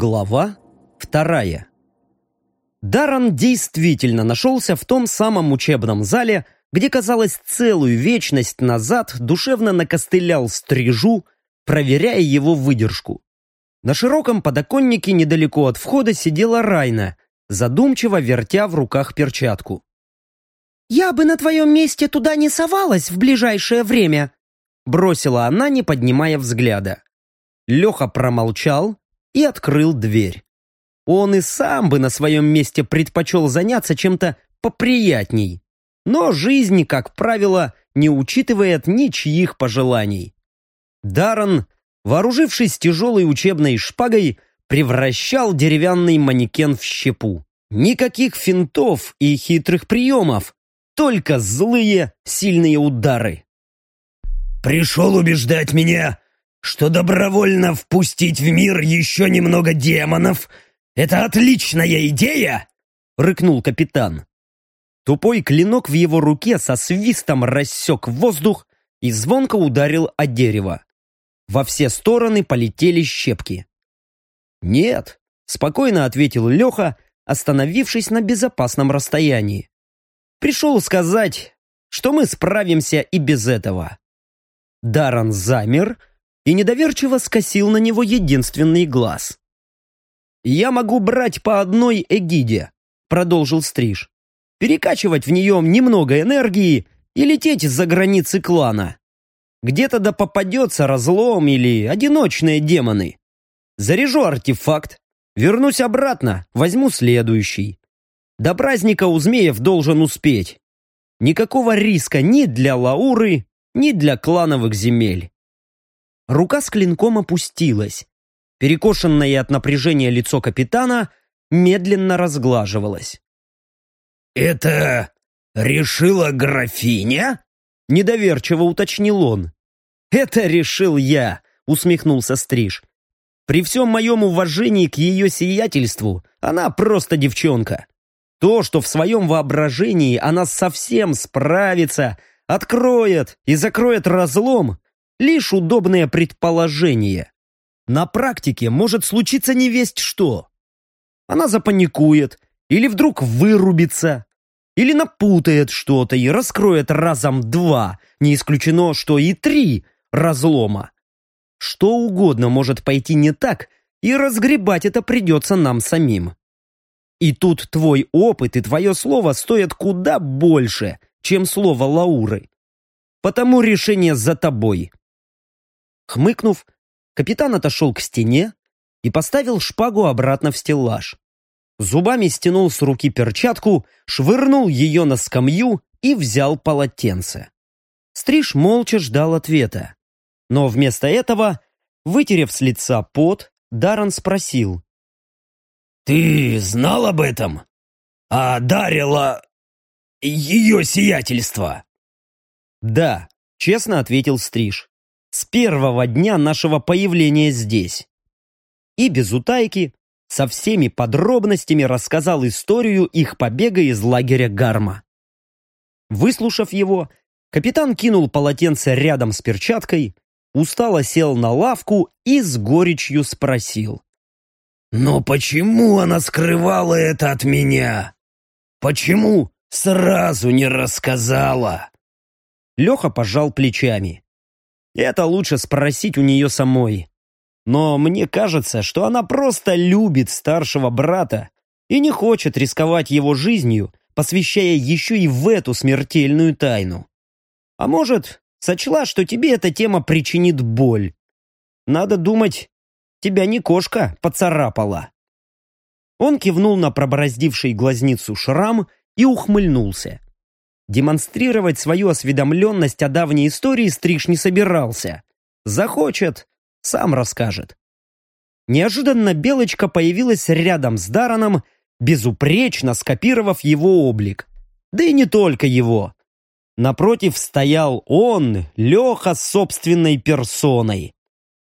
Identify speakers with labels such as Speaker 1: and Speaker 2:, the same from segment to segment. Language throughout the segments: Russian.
Speaker 1: Глава 2. Даррен действительно нашелся в том самом учебном зале, где, казалось, целую вечность назад душевно накостылял Стрижу, проверяя его выдержку. На широком подоконнике недалеко от входа сидела Райна, задумчиво вертя в руках перчатку.
Speaker 2: «Я бы на твоем месте туда не совалась в ближайшее время», бросила она, не поднимая взгляда.
Speaker 1: Леха промолчал и открыл дверь. Он и сам бы на своем месте предпочел заняться чем-то поприятней. Но жизнь, как правило, не учитывает ничьих пожеланий. Даррен, вооружившись тяжелой учебной шпагой, превращал деревянный манекен в щепу. Никаких финтов и хитрых приемов, только злые, сильные удары.
Speaker 3: «Пришел убеждать меня, что добровольно впустить в мир еще немного демонов — это отличная идея?» — рыкнул капитан.
Speaker 1: Тупой клинок в его руке со свистом рассек воздух и звонко ударил о дерево. Во все стороны полетели щепки. «Нет», — спокойно ответил Леха, остановившись на безопасном расстоянии. «Пришел сказать, что мы справимся и без этого». Даррен замер и недоверчиво скосил на него единственный глаз. «Я могу брать по одной эгиде», — продолжил Стриж. «Перекачивать в нее немного энергии и лететь за границы клана. Где-то да попадется разлом или одиночные демоны. Заряжу артефакт, вернусь обратно, возьму следующий. До праздника у змеев должен успеть. Никакого риска ни для Лауры, ни для клановых земель». Рука с клинком опустилась. Перекошенное от напряжения лицо капитана медленно разглаживалось.
Speaker 3: «Это решила графиня?»
Speaker 1: — недоверчиво уточнил он. «Это решил я», — усмехнулся Стриж. «При всем моем уважении к ее сиятельству, она просто девчонка. То, что в своем воображении она совсем справится, откроет и закроет разлом, лишь удобное предположение. На практике может случиться невесть что. Она запаникует, или вдруг вырубится, или напутает что-то и раскроет разом 2, не исключено, что и 3 разлома. Что угодно может пойти не так, и разгребать это придется нам самим. И тут твой опыт и твое слово стоят куда больше, чем слово Лауры. Потому решение за тобой». Хмыкнув, капитан отошел к стене и поставил шпагу обратно в стеллаж. Зубами стянул с руки перчатку, швырнул ее на скамью и взял полотенце. Стриж молча ждал ответа. Но вместо этого, вытерев с лица пот, Даррен спросил.
Speaker 3: «Ты знал об этом? А дарила ее сиятельство?»
Speaker 1: «Да», — честно ответил Стриж. «С первого дня нашего появления здесь». И без утайки, со всеми подробностями рассказал историю их побега из лагеря Гарма. Выслушав его, капитан кинул полотенце рядом с перчаткой, устало сел на лавку и с горечью спросил.
Speaker 3: «Но почему она скрывала это от меня? Почему сразу не рассказала?»
Speaker 1: Леха пожал плечами. «Это лучше спросить у нее самой. Но мне кажется, что она просто любит старшего брата и не хочет рисковать его жизнью, посвящая еще и в эту смертельную тайну. А может, сочла, что тебе эта тема причинит боль. Надо думать, тебя не кошка поцарапала». Он кивнул на пробороздивший глазницу шрам и ухмыльнулся. Демонстрировать свою осведомленность о давней истории Стриж не собирался. Захочет, сам расскажет. Неожиданно Белочка появилась рядом с Дарреном, безупречно скопировав его облик. Да и не только его. Напротив стоял он, Леха, с собственной персоной.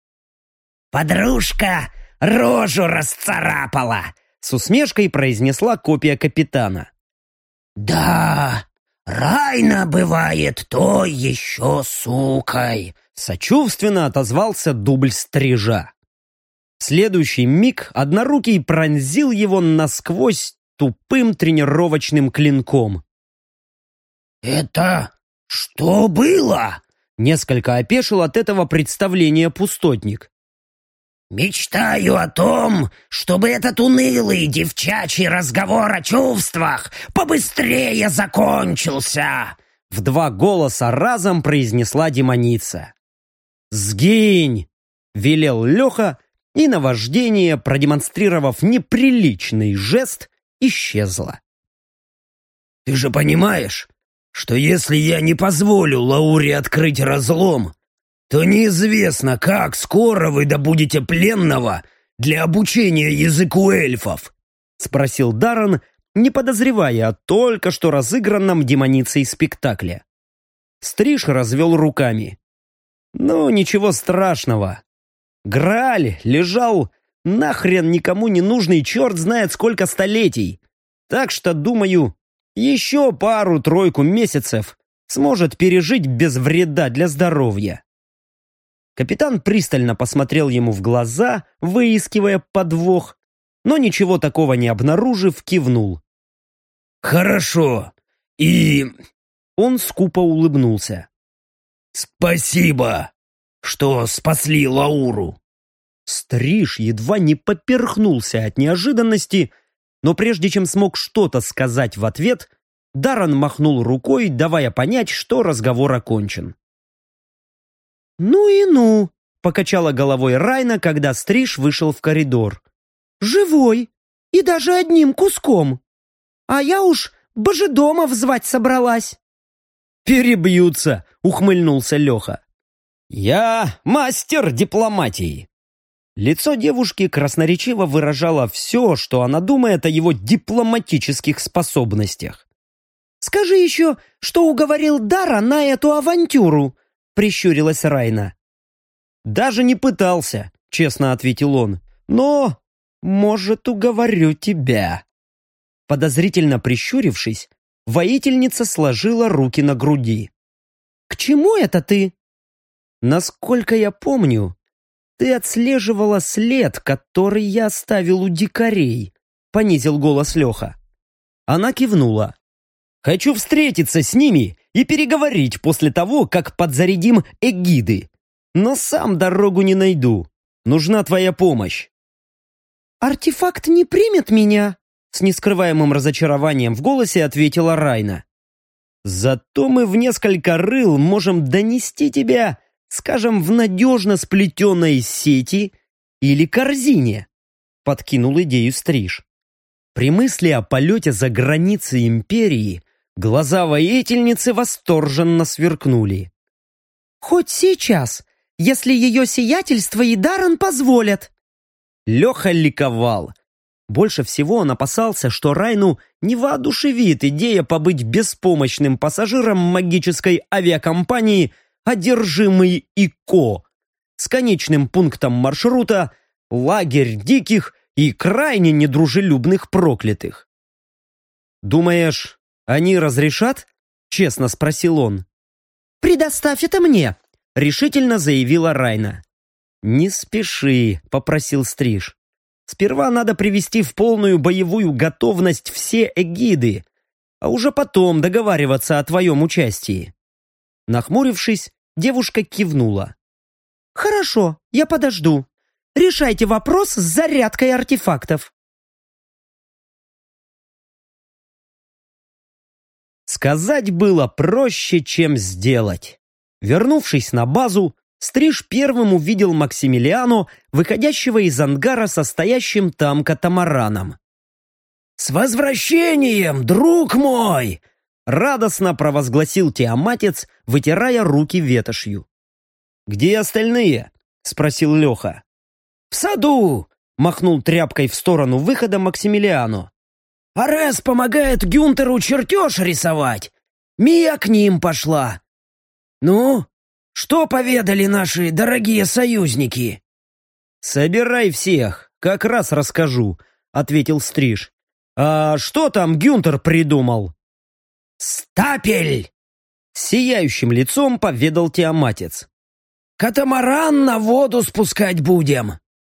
Speaker 2: «Подружка рожу расцарапала!»
Speaker 1: С усмешкой произнесла копия капитана.
Speaker 2: «Да, Райна бывает той еще сукой!»
Speaker 1: Сочувственно отозвался дубль Стрижа. В следующий миг Однорукий пронзил его насквозь тупым тренировочным клинком.
Speaker 3: «Это что было?»
Speaker 1: Несколько опешил от этого представления пустотник.
Speaker 3: «Мечтаю о том, чтобы этот унылый девчачий разговор о чувствах побыстрее закончился!»
Speaker 1: В 2 голоса разом произнесла демоница. «Сгинь!» — велел Леха, и наваждение, продемонстрировав неприличный жест, исчезло.
Speaker 3: «Ты же понимаешь, что если я не позволю Лауре открыть разлом, то неизвестно, как скоро вы добудете пленного для обучения языку эльфов?»
Speaker 1: — спросил Даррен, не подозревая о только что разыгранном демоницей спектакле. Стриж развел руками. «Ну, ничего страшного. Грааль лежал нахрен никому не нужный черт знает сколько столетий. Так что, думаю, еще 2-3 месяцев сможет пережить без вреда для здоровья». Капитан пристально посмотрел ему в глаза, выискивая подвох, но ничего такого не обнаружив, кивнул.
Speaker 3: «Хорошо. И...»
Speaker 1: Он скупо улыбнулся.
Speaker 3: «Спасибо, что спасли Лауру».
Speaker 1: Стриж едва не поперхнулся от неожиданности, но прежде чем смог что-то сказать в ответ, Даррен махнул рукой, давая понять, что разговор окончен.
Speaker 2: «Ну и ну!»
Speaker 1: — покачала головой Райна, когда Стриж вышел в коридор.
Speaker 2: «Живой! И даже одним куском! А я уж божедомов звать собралась!»
Speaker 1: «Перебьются!» — ухмыльнулся Леха. «Я мастер дипломатии!» Лицо девушки красноречиво выражало все, что она думает о его дипломатических способностях.
Speaker 2: «Скажи еще, что уговорил Дара на эту авантюру!» — прищурилась Райна.
Speaker 1: «Даже не пытался», — честно ответил он. «Но, может, уговорю тебя». Подозрительно прищурившись, воительница сложила руки на груди.
Speaker 2: «К чему это ты?»
Speaker 1: «Насколько я помню, ты отслеживала след, который я оставил у дикарей», — понизил голос Леха. Она кивнула. «Хочу встретиться с ними и переговорить после того, как подзарядим эгиды. Но сам дорогу не найду. Нужна твоя помощь».
Speaker 2: «Артефакт не примет меня?»
Speaker 1: С нескрываемым разочарованием в голосе ответила Райна. «Зато мы в несколько рыл можем донести тебя, скажем, в надежно сплетенной сети или корзине», подкинул идею Стриж. При мысли о полете за границы империи глаза воительницы восторженно сверкнули.
Speaker 2: «Хоть сейчас, если ее сиятельство и Даррен позволят».
Speaker 1: Леха ликовал. Больше всего он опасался, что Райну не воодушевит идея побыть беспомощным пассажиром магической авиакомпании «Одержимый ИКО» с конечным пунктом маршрута «Лагерь диких и крайне недружелюбных проклятых». «Думаешь, они разрешат?» — честно спросил он.
Speaker 2: «Предоставь это мне», — решительно заявила Райна.
Speaker 1: «Не спеши», — попросил Стриж. «Сперва надо привести в полную боевую готовность все эгиды, а уже потом договариваться о твоем участии». Нахмурившись, девушка кивнула.
Speaker 2: «Хорошо, я подожду. Решайте вопрос с зарядкой артефактов».
Speaker 1: Сказать было проще, чем сделать. Вернувшись на базу, Стриж первым увидел Максимилиано, выходящего из ангара со стоящим там катамараном.
Speaker 3: «С возвращением, друг мой!»
Speaker 1: Радостно провозгласил Тиаматец, вытирая руки ветошью. «Где остальные?» — спросил Леха.
Speaker 3: «В саду!» — махнул тряпкой в сторону выхода Максимилиано. «Арес помогает Гюнтеру чертеж рисовать. Мия к ним пошла. Ну, что поведали наши дорогие союзники?»
Speaker 1: «Собирай всех, как раз расскажу», — ответил Стриж. «А что там Гюнтер придумал?»
Speaker 3: «Стапель!»
Speaker 1: — сияющим лицом поведал Тиаматец.
Speaker 3: «Катамаран на воду спускать будем.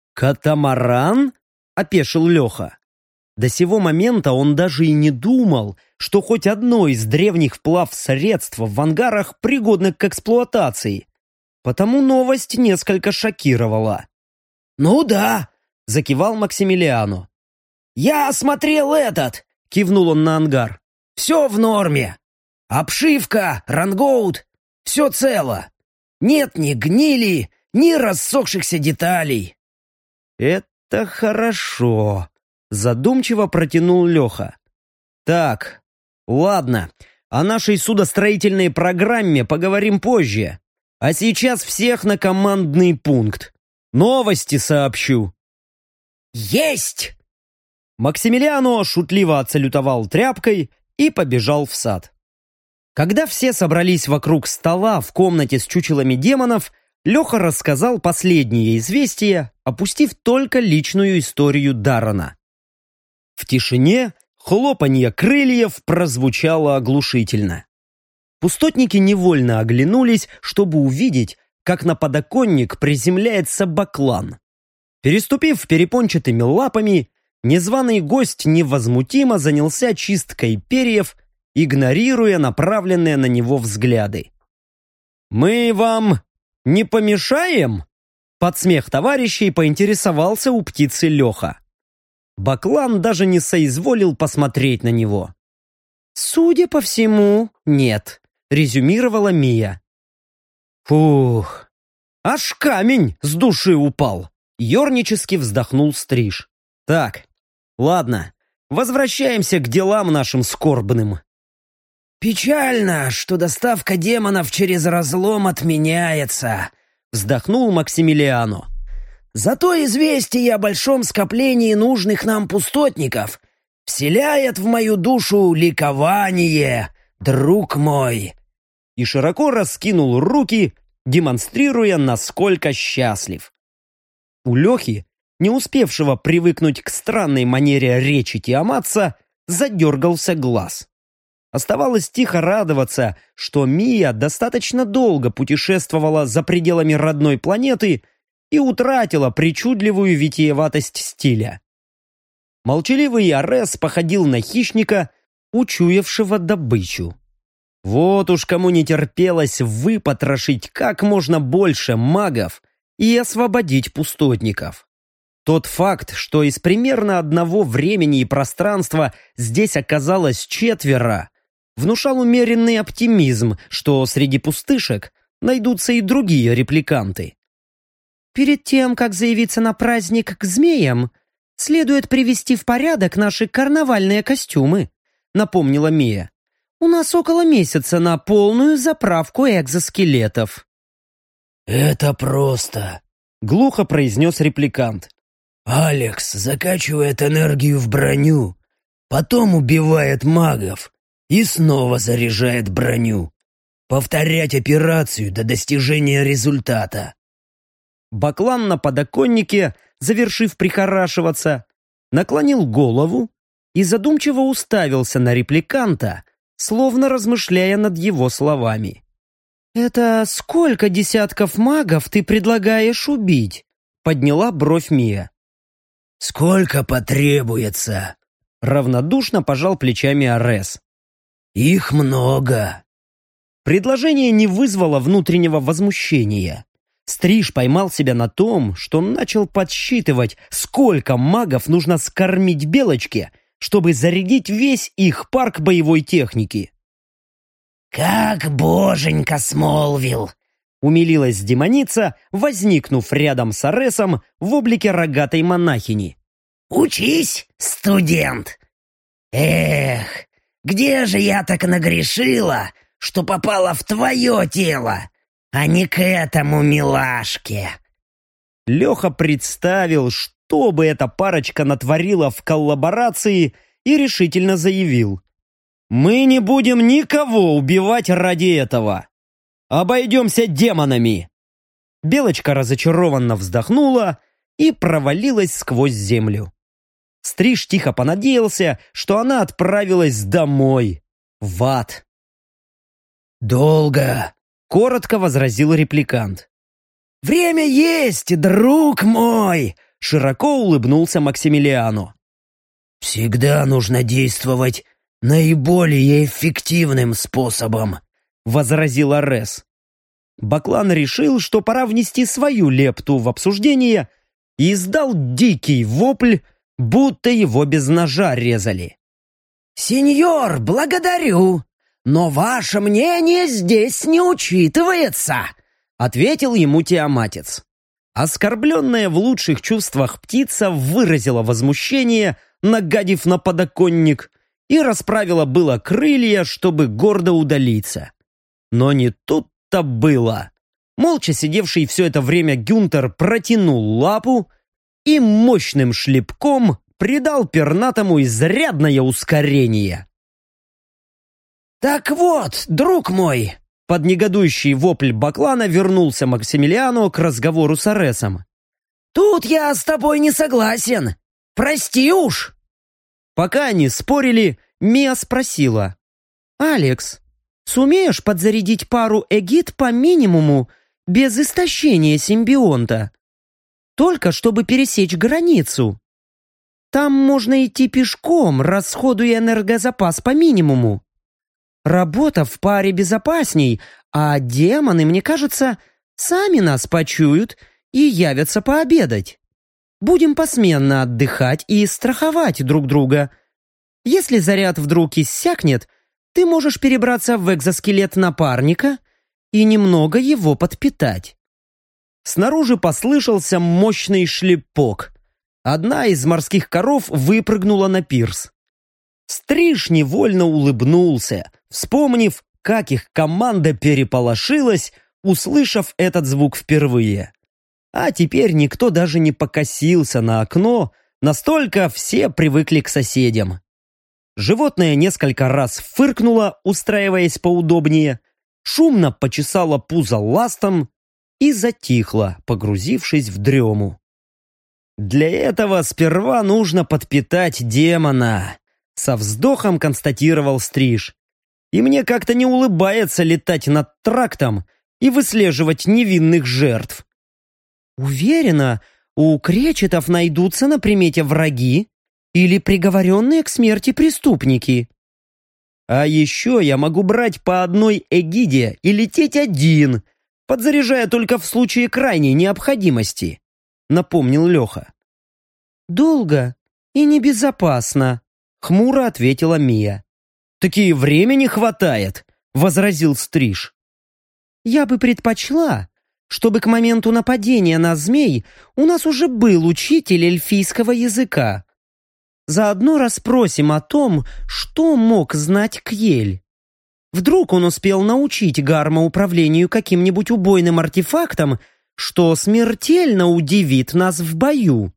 Speaker 1: «Катамаран?» — опешил Леха. До сего момента он даже и не думал, что хоть одно из древних плавсредств в ангарах пригодно к эксплуатации. Потому новость несколько шокировала.
Speaker 3: «Ну да», —
Speaker 1: закивал Максимилиано.
Speaker 3: «я осмотрел этот», — кивнул он на ангар. «Все в норме. Обшивка, рангоут, все цело. Нет ни гнили, ни рассохшихся деталей».
Speaker 1: «Это хорошо», — задумчиво протянул Леха. «Так, ладно, о нашей судостроительной программе поговорим позже. А сейчас всех на командный пункт. Новости сообщу».
Speaker 3: «Есть!»
Speaker 1: Максимилиано шутливо отсалютовал тряпкой и побежал в сад. Когда все собрались вокруг стола в комнате с чучелами демонов, Леха рассказал последние известия, опустив только личную историю Даррена. В тишине хлопанье крыльев прозвучало оглушительно. Пустотники невольно оглянулись, чтобы увидеть, как на подоконник приземляется баклан. Переступив перепончатыми лапами, незваный гость невозмутимо занялся чисткой перьев, игнорируя направленные на него взгляды. «Мы вам не помешаем?» Под смех товарищей поинтересовался у птицы Леха. Баклан даже не соизволил посмотреть на него.
Speaker 2: «Судя по всему, нет», — резюмировала Мия.
Speaker 1: «Фух, аж камень с души упал!» — ернически вздохнул Стриж. «Так, ладно, возвращаемся к делам нашим скорбным».
Speaker 3: «Печально, что доставка демонов через разлом отменяется», —
Speaker 1: вздохнул Максимилиано.
Speaker 3: «Зато известие о большом скоплении нужных нам пустотников вселяет в мою душу ликование, друг мой».
Speaker 1: И широко раскинул руки, демонстрируя, насколько счастлив. У Лехи, не успевшего привыкнуть к странной манере речи Тиаматса, задергался глаз. Оставалось тихо радоваться, что Мия достаточно долго путешествовала за пределами родной планеты и утратила причудливую витиеватость стиля. Молчаливый Арес походил на хищника, учуявшего добычу. Вот уж кому не терпелось выпотрошить как можно больше магов и освободить пустотников. Тот факт, что из примерно одного времени и пространства здесь оказалось 4, внушал умеренный оптимизм, что среди пустышек найдутся и другие репликанты.
Speaker 2: «Перед тем, как заявиться на праздник к змеям, следует привести в порядок наши карнавальные костюмы», — напомнила Мия. «У нас около месяца на полную заправку экзоскелетов».
Speaker 3: «Это просто», — глухо произнес репликант. «Алекс закачивает энергию в броню, потом убивает магов и снова заряжает броню. Повторять операцию до достижения результата».
Speaker 1: Баклан на подоконнике, завершив прихорашиваться, наклонил голову и задумчиво уставился на репликанта, словно размышляя над его словами.
Speaker 2: «Это сколько десятков магов ты предлагаешь убить?» — подняла бровь Мия.
Speaker 3: «Сколько потребуется?» —
Speaker 1: равнодушно пожал плечами Арес.
Speaker 3: «Их много».
Speaker 1: Предложение не вызвало внутреннего возмущения. Стриж поймал себя на том, что начал подсчитывать, сколько магов нужно скормить Белочке, чтобы зарядить весь их парк боевой техники.
Speaker 3: «Как боженька Смолвилл!» —
Speaker 1: умилилась демоница, возникнув рядом с Аресом в облике рогатой монахини.
Speaker 3: «Учись, студент! Эх, где же я так нагрешила, что попала в твое тело, а не к этому милашке?»
Speaker 1: Леха представил, что бы эта парочка натворила в коллаборации, и решительно заявил: «Мы не будем никого убивать ради этого. Обойдемся демонами!» Белочка разочарованно вздохнула и провалилась сквозь землю. Стриж тихо понадеялся, что она отправилась домой, в ад.
Speaker 3: «Долго!»
Speaker 1: — коротко возразил репликант.
Speaker 3: «Время есть, друг мой!»
Speaker 1: широко улыбнулся Максимилиану.
Speaker 3: «Всегда нужно действовать наиболее эффективным способом», — возразил Арес.
Speaker 1: Баклан решил, что пора внести свою лепту в обсуждение, и издал дикий вопль, будто его без ножа резали.
Speaker 3: «Сеньор, благодарю, но ваше мнение здесь не учитывается», —
Speaker 1: ответил ему Тиаматец. Оскорбленная в лучших чувствах птица выразила возмущение, нагадив на подоконник, и расправила было крылья, чтобы гордо удалиться. Но не тут-то было. Молча сидевший все это время Гюнтер протянул лапу и мощным шлепком придал пернатому изрядное ускорение.
Speaker 3: «Так вот, друг мой!»
Speaker 1: Под негодующий вопль Баклана вернулся Максимилиану к разговору с Аресом.
Speaker 3: «Тут я с тобой не согласен. Прости уж!»
Speaker 1: Пока они спорили, Мия спросила.
Speaker 2: «Алекс, сумеешь подзарядить пару эгид по минимуму, без истощения симбионта? Только чтобы пересечь границу. Там можно идти пешком, расходуя энергозапас по минимуму. Работа в паре безопасней, а демоны, мне кажется, сами нас почуют и явятся пообедать. Будем посменно отдыхать и страховать друг друга. Если заряд вдруг иссякнет, ты можешь перебраться в экзоскелет напарника и немного его подпитать».
Speaker 1: Снаружи послышался мощный шлепок. Одна из морских коров выпрыгнула на пирс. Стриж невольно улыбнулся, вспомнив, как их команда переполошилась, услышав этот звук впервые. А теперь никто даже не покосился на окно, настолько все привыкли к соседям. Животное несколько раз фыркнуло, устраиваясь поудобнее, шумно почесало пузо ластом и затихло, погрузившись в дрему. «Для этого сперва нужно подпитать демона», — со вздохом констатировал Стриж. «И мне как-то не улыбается летать над трактом и выслеживать невинных жертв».
Speaker 2: «Уверена, у кречетов найдутся на примете враги или приговоренные к смерти преступники».
Speaker 1: «А еще я могу брать по одной эгиде и лететь один, подзаряжая только в случае крайней необходимости», — напомнил Леха.
Speaker 2: «Долго и небезопасно», — хмуро ответила Мия.
Speaker 1: «Таки времени хватает», — возразил Стриж.
Speaker 2: «Я бы предпочла, чтобы к моменту нападения на змей у нас уже был учитель эльфийского языка. Заодно расспросим о том, что мог знать Кьель. Вдруг он успел научить Гарма управлению каким-нибудь убойным артефактом, что смертельно удивит нас в бою».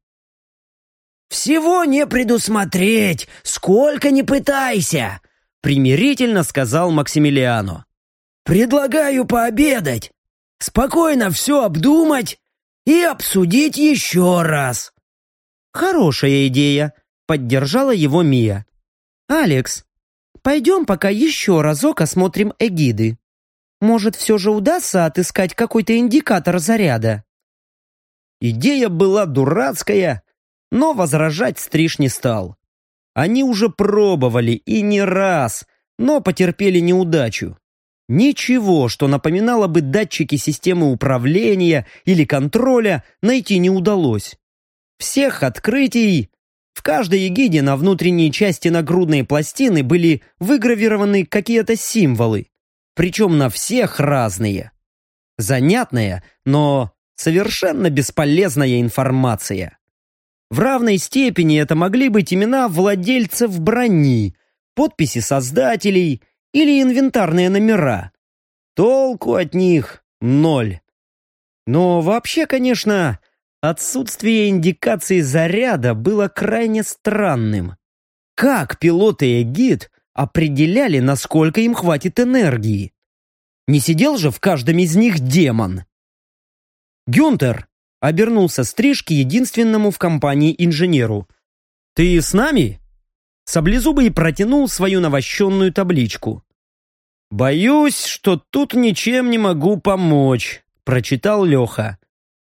Speaker 3: «Всего не предусмотреть, сколько ни пытайся», —
Speaker 1: примирительно сказал Максимилиану.
Speaker 3: «Предлагаю пообедать, спокойно все обдумать и обсудить еще раз».
Speaker 2: «Хорошая идея», — поддержала его Мия. «Алекс, пойдем пока еще разок осмотрим эгиды. Может, все же удастся отыскать какой-то индикатор заряда?»
Speaker 1: Идея была дурацкая, но возражать Стриж не стал. Они уже пробовали и не раз, но потерпели неудачу. Ничего, что напоминало бы датчики системы управления или контроля, найти не удалось. Всех открытий... В каждой эгиде на внутренней части нагрудной пластины были выгравированы какие-то символы, причем на всех разные. Занятная, но совершенно бесполезная информация. В равной степени это могли быть имена владельцев брони, подписи создателей или инвентарные номера. Толку от них ноль. Но вообще, конечно, отсутствие индикации заряда было крайне странным. Как пилоты эгид определяли, насколько им хватит энергии? Не сидел же в каждом из них демон. «Гюнтер!» — обернулся Стриж к единственному в компании инженеру. «Ты с нами?» Саблезубый протянул свою навощенную табличку. «Боюсь, что тут ничем не могу помочь», — прочитал Леха.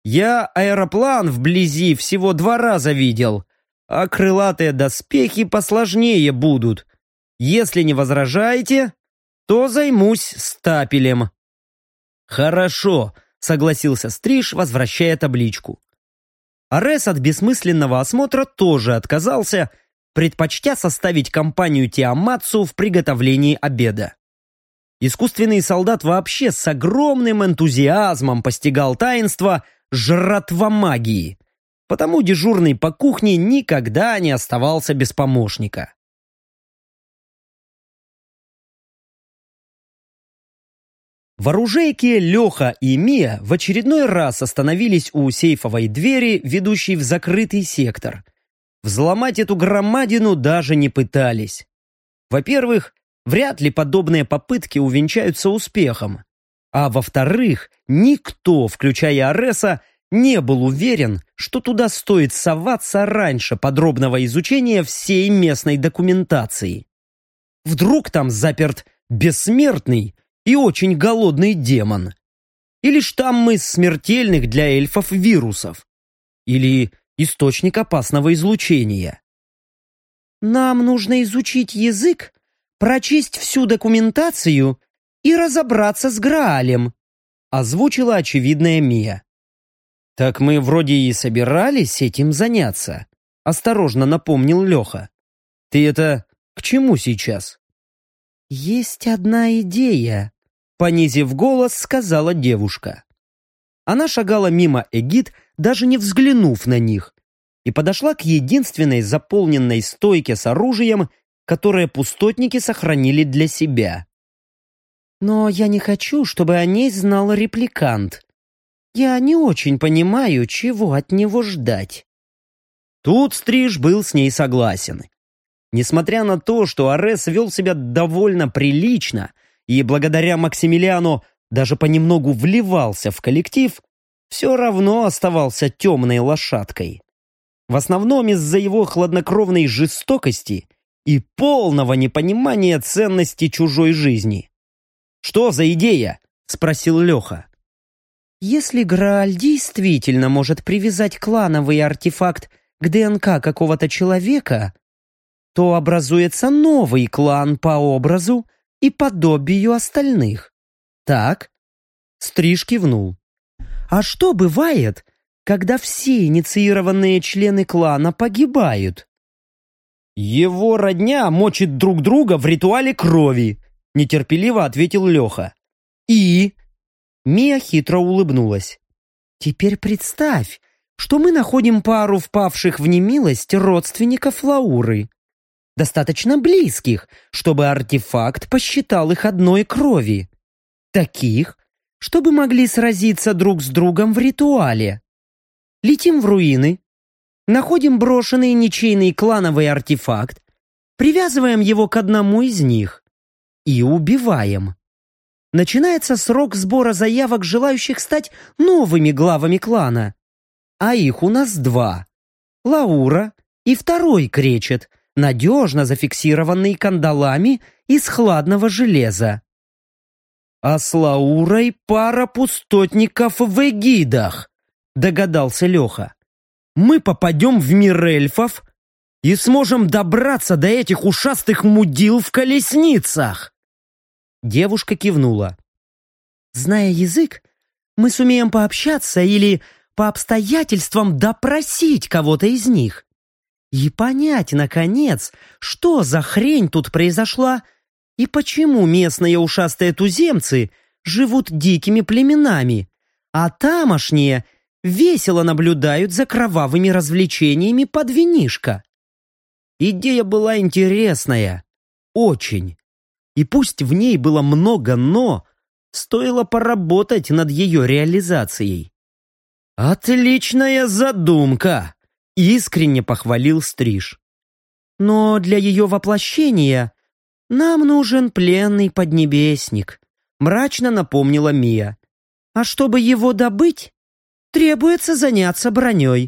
Speaker 1: Я аэроплан вблизи всего 2 раза видел, а крылатые доспехи посложнее будут. Если не возражаете, то займусь стапелем». «Хорошо», — согласился Стриж, возвращая табличку. Арес от бессмысленного осмотра тоже отказался, предпочтя составить компанию Тиаматсу в приготовлении обеда. Искусственный солдат вообще с огромным энтузиазмом постигал таинство жратва магии, потому дежурный по кухне никогда не оставался без помощника. В оружейке Леха и Мия в очередной раз остановились у сейфовой двери, ведущей в закрытый сектор. Взломать эту громадину даже не пытались. Во-первых, вряд ли подобные попытки увенчаются успехом. А во-вторых, никто, включая Ареса, не был уверен, что туда стоит соваться раньше подробного изучения всей местной документации. Вдруг там заперт бессмертный и очень голодный демон. Или штамм из смертельных для эльфов вирусов. Или источник опасного излучения.
Speaker 2: «Нам нужно изучить язык, прочесть всю документацию и разобраться с Граалем»,
Speaker 1: озвучила очевидная Мия. «Так мы вроде и собирались этим заняться», осторожно напомнил Леха. «Ты это к чему сейчас?»
Speaker 2: «Есть одна идея», понизив голос, сказала девушка.
Speaker 1: Она шагала мимо эгид, даже не взглянув на них, и подошла к единственной заполненной стойке с оружием, которое пустотники сохранили для себя.
Speaker 2: «Но я не хочу, чтобы о ней знал репликант. Я не очень понимаю, чего от него ждать».
Speaker 1: Тут Стриж был с ней согласен. Несмотря на то, что Арес вел себя довольно прилично и благодаря Максимилиану даже понемногу вливался в коллектив, все равно оставался темной лошадкой. В основном из-за его хладнокровной жестокости и полного непонимания ценности чужой жизни. «Что за идея?» — спросил Леха.
Speaker 2: «Если Грааль действительно может привязать клановый артефакт к ДНК какого-то человека, то образуется новый клан по образу и подобию остальных. Так?»
Speaker 1: Стриж кивнул.
Speaker 2: «А что бывает, когда все инициированные члены клана погибают?»
Speaker 1: «Его родня мочит друг друга в ритуале крови», нетерпеливо ответил Леха.
Speaker 2: «И?» Мия хитро улыбнулась. «Теперь представь, что мы находим пару впавших в немилость родственников Лауры. Достаточно близких, чтобы артефакт посчитал их одной крови. Таких, чтобы могли сразиться друг с другом в ритуале. Летим в руины, находим брошенный ничейный клановый артефакт, привязываем его к одному из них и убиваем. Начинается срок сбора заявок желающих стать новыми главами клана. А их у нас 2. Лаура и второй кречет, надежно зафиксированный кандалами из хладного железа.
Speaker 1: «А с Лаурой пара пустотников в эгидах», догадался Леха. «Мы попадем в мир эльфов и сможем добраться до этих ушастых мудил в колесницах».
Speaker 2: Девушка кивнула. «Зная язык, мы сумеем пообщаться или по обстоятельствам допросить кого-то из них и понять, наконец, что за хрень тут произошла и почему местные ушастые туземцы живут дикими племенами, а тамошние весело наблюдают за кровавыми развлечениями под винишко».
Speaker 1: Идея была интересная. Очень. И пусть в ней было много «но», стоило поработать над ее реализацией. «Отличная задумка!» — искренне похвалил Стриж.
Speaker 2: «Но для ее воплощения нам нужен пленный поднебесник», — мрачно напомнила Мия. «А чтобы его добыть, требуется заняться броней».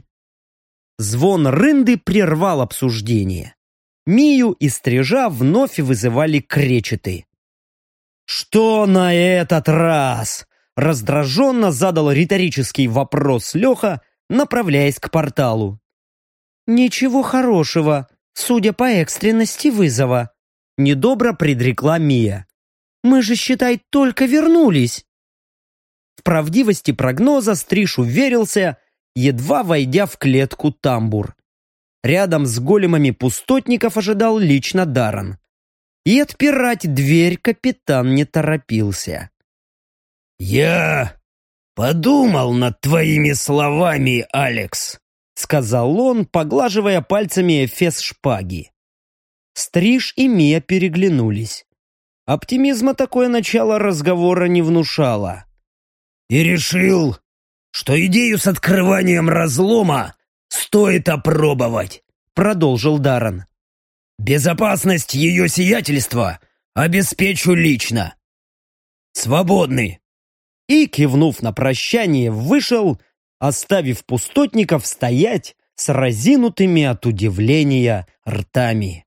Speaker 1: Звон рынды прервал обсуждение. Мию и Стрижа вновь вызывали кречеты. «Что на этот раз?» Раздраженно задал риторический вопрос Леха, направляясь к порталу.
Speaker 2: «Ничего хорошего, судя по экстренности вызова», — недобро предрекла Мия. «Мы же, считай, только вернулись».
Speaker 1: В правдивости прогноза Стриж уверился, едва войдя в клетку тамбур. Рядом с големами пустотников ожидал лично Даррен. И отпирать дверь капитан не торопился.
Speaker 3: «Я подумал над твоими словами, Алекс», — сказал он, поглаживая пальцами эфес шпаги.
Speaker 1: Стриж и Мия переглянулись. Оптимизма такое начало разговора не внушало.
Speaker 3: «И решил, что идею с открыванием разлома стоит опробовать», — продолжил Даррен. «Безопасность ее сиятельства обеспечу лично. Свободны».
Speaker 1: И, кивнув на прощание, вышел, оставив пустотников стоять с разинутыми от удивления ртами.